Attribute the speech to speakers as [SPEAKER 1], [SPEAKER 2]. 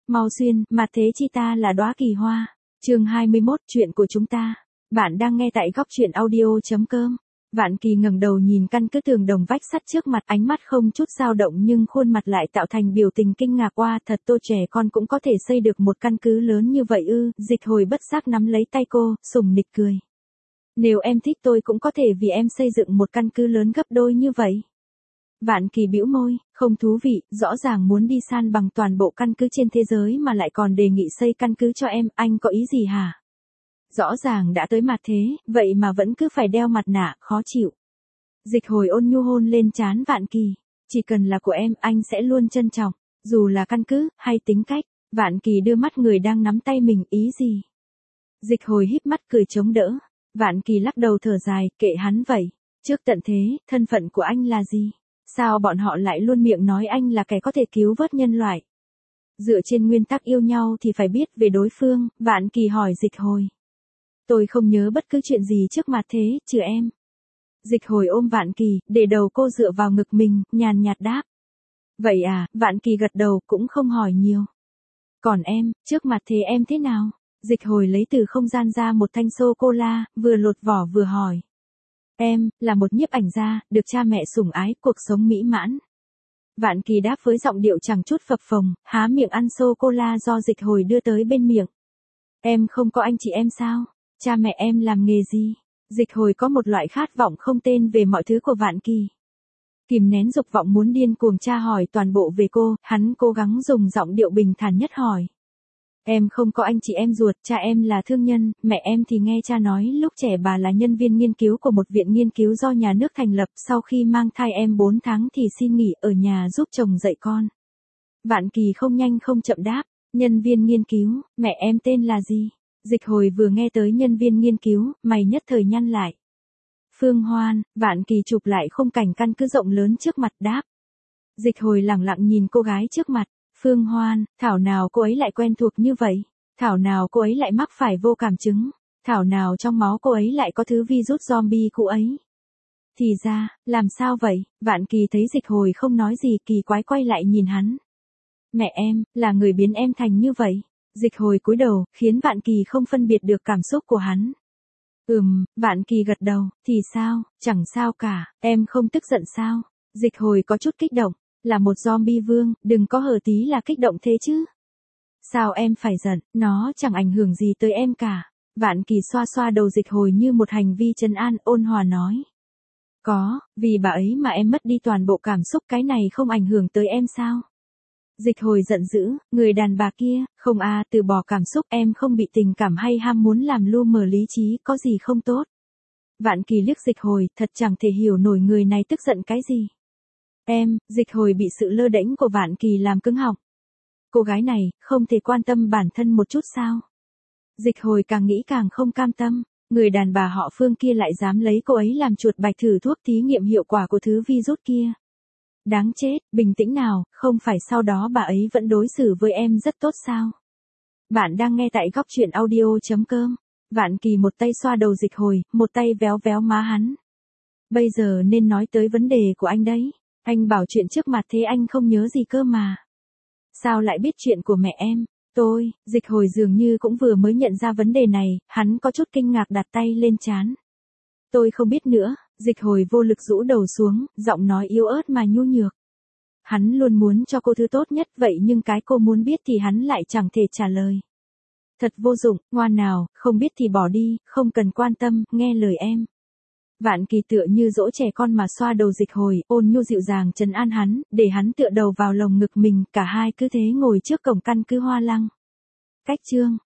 [SPEAKER 1] Mau xuyên, mặt thế chi ta là đóa kỳ hoa. Chương 21, chuyện của chúng ta. Bạn đang nghe tại góc truyện audio.com. Vạn Kỳ ngẩng đầu nhìn căn cứ tường đồng vách sắt trước mặt, ánh mắt không chút dao động nhưng khuôn mặt lại tạo thành biểu tình kinh ngạc. Qua, thật Tô trẻ con cũng có thể xây được một căn cứ lớn như vậy ư? Dịch Hồi bất giác nắm lấy tay cô, sủng nịch cười. Nếu em thích tôi cũng có thể vì em xây dựng một căn cứ lớn gấp đôi như vậy. Vạn Kỳ bĩu môi, không thú vị, rõ ràng muốn đi san bằng toàn bộ căn cứ trên thế giới mà lại còn đề nghị xây căn cứ cho em, anh có ý gì hả? Rõ ràng đã tới mặt thế, vậy mà vẫn cứ phải đeo mặt nạ, khó chịu. Dịch Hồi ôn nhu hôn lên trán Vạn Kỳ, chỉ cần là của em, anh sẽ luôn trân trọng, dù là căn cứ, hay tính cách. Vạn Kỳ đưa mắt người đang nắm tay mình, ý gì? Dịch Hồi híp mắt cười chống đỡ. Vạn Kỳ lắc đầu thở dài, kệ hắn vậy. Trước tận thế, thân phận của anh là gì? Sao bọn họ lại luôn miệng nói anh là kẻ có thể cứu vớt nhân loại? Dựa trên nguyên tắc yêu nhau thì phải biết về đối phương, Vạn Kỳ hỏi Dịch Hồi. Tôi không nhớ bất cứ chuyện gì trước mặt thế, trừ em. Dịch Hồi ôm Vạn Kỳ, để đầu cô dựa vào ngực mình, nhàn nhạt đáp. Vậy à, Vạn Kỳ gật đầu, cũng không hỏi nhiều. Còn em, trước mặt thế em thế nào? Dịch Hồi lấy từ không gian ra một thanh sô-cô-la, vừa lột vỏ vừa hỏi. Em, là một nhiếp ảnh gia, được cha mẹ sủng ái, cuộc sống mỹ mãn. Vạn Kỳ đáp với giọng điệu chẳng chút phập phồng, há miệng ăn sô-cô-la do Dịch Hồi đưa tới bên miệng. Em không có anh chị em sao? Cha mẹ em làm nghề gì? Dịch Hồi có một loại khát vọng không tên về mọi thứ của Vạn Kỳ. Kìm nén dục vọng muốn điên cuồng tra hỏi toàn bộ về cô, hắn cố gắng dùng giọng điệu bình thản nhất hỏi. Em không có anh chị em ruột, cha em là thương nhân, mẹ em thì nghe cha nói lúc trẻ bà là nhân viên nghiên cứu của một viện nghiên cứu do nhà nước thành lập, sau khi mang thai em 4 tháng thì xin nghỉ ở nhà giúp chồng dạy con. Vạn Kỳ không nhanh không chậm đáp, nhân viên nghiên cứu, mẹ em tên là gì? Dịch Hồi vừa nghe tới nhân viên nghiên cứu, mày nhất thời nhăn lại. Phương Hoan. Vạn Kỳ chụp lại khung cảnh căn cứ rộng lớn trước mặt đáp. Dịch Hồi lẳng lặng nhìn cô gái trước mặt. Phương Hoan, thảo nào cô ấy lại quen thuộc như vậy? Thảo nào cô ấy lại mắc phải vô cảm chứng? Thảo nào trong máu cô ấy lại có thứ virus zombie cũ ấy? Thì ra, làm sao vậy? Vạn Kỳ thấy Dịch Hồi không nói gì, kỳ quái quay lại nhìn hắn. Mẹ em, là người biến em thành như vậy. Dịch Hồi cúi đầu, khiến Vạn Kỳ không phân biệt được cảm xúc của hắn. Vạn Kỳ gật đầu, thì sao, chẳng sao cả, em không tức giận sao? Dịch Hồi có chút kích động. Là một zombie vương, đừng có hờ tí là kích động thế chứ. Sao em phải giận, nó chẳng ảnh hưởng gì tới em cả. Vạn Kỳ xoa xoa đầu Dịch Hồi như một hành vi trấn an, ôn hòa nói. Có, vì bà ấy mà em mất đi toàn bộ cảm xúc, cái này không ảnh hưởng tới em sao? Dịch Hồi giận dữ, người đàn bà kia, không từ bỏ cảm xúc, em không bị tình cảm hay ham muốn làm lu mờ lý trí, có gì không tốt. Vạn Kỳ liếc Dịch Hồi, thật chẳng thể hiểu nổi người này tức giận cái gì. Em, Dịch Hồi bị sự lơ đễnh của Vạn Kỳ làm cứng họng. Cô gái này, không thể quan tâm bản thân một chút sao? Dịch Hồi càng nghĩ càng không cam tâm, người đàn bà họ Phương kia lại dám lấy cô ấy làm chuột bạch thử thuốc thí nghiệm hiệu quả của thứ virus kia. Đáng chết, bình tĩnh nào, không phải sau đó bà ấy vẫn đối xử với em rất tốt sao? Bạn đang nghe tại góc truyện audio.com. Vạn Kỳ một tay xoa đầu Dịch Hồi, một tay véo véo má hắn. Bây giờ nên nói tới vấn đề của anh đấy. Anh bảo chuyện trước mặt thế anh không nhớ gì cơ mà. Sao lại biết chuyện của mẹ em? Dịch Hồi dường như cũng vừa mới nhận ra vấn đề này, hắn có chút kinh ngạc đặt tay lên trán. Tôi không biết nữa, Dịch Hồi vô lực rũ đầu xuống, giọng nói yếu ớt mà nhu nhược. Hắn luôn muốn cho cô thứ tốt nhất vậy nhưng cái cô muốn biết thì hắn lại chẳng thể trả lời. Thật vô dụng, ngoan nào, không biết thì bỏ đi, không cần quan tâm, nghe lời em. Vạn Kỳ tựa như dỗ trẻ con mà xoa đầu Dịch Hồi, ôn nhu dịu dàng trấn an hắn, để hắn tựa đầu vào lồng ngực mình, cả hai cứ thế ngồi trước cổng căn cứ Hoa Lăng. Cách chương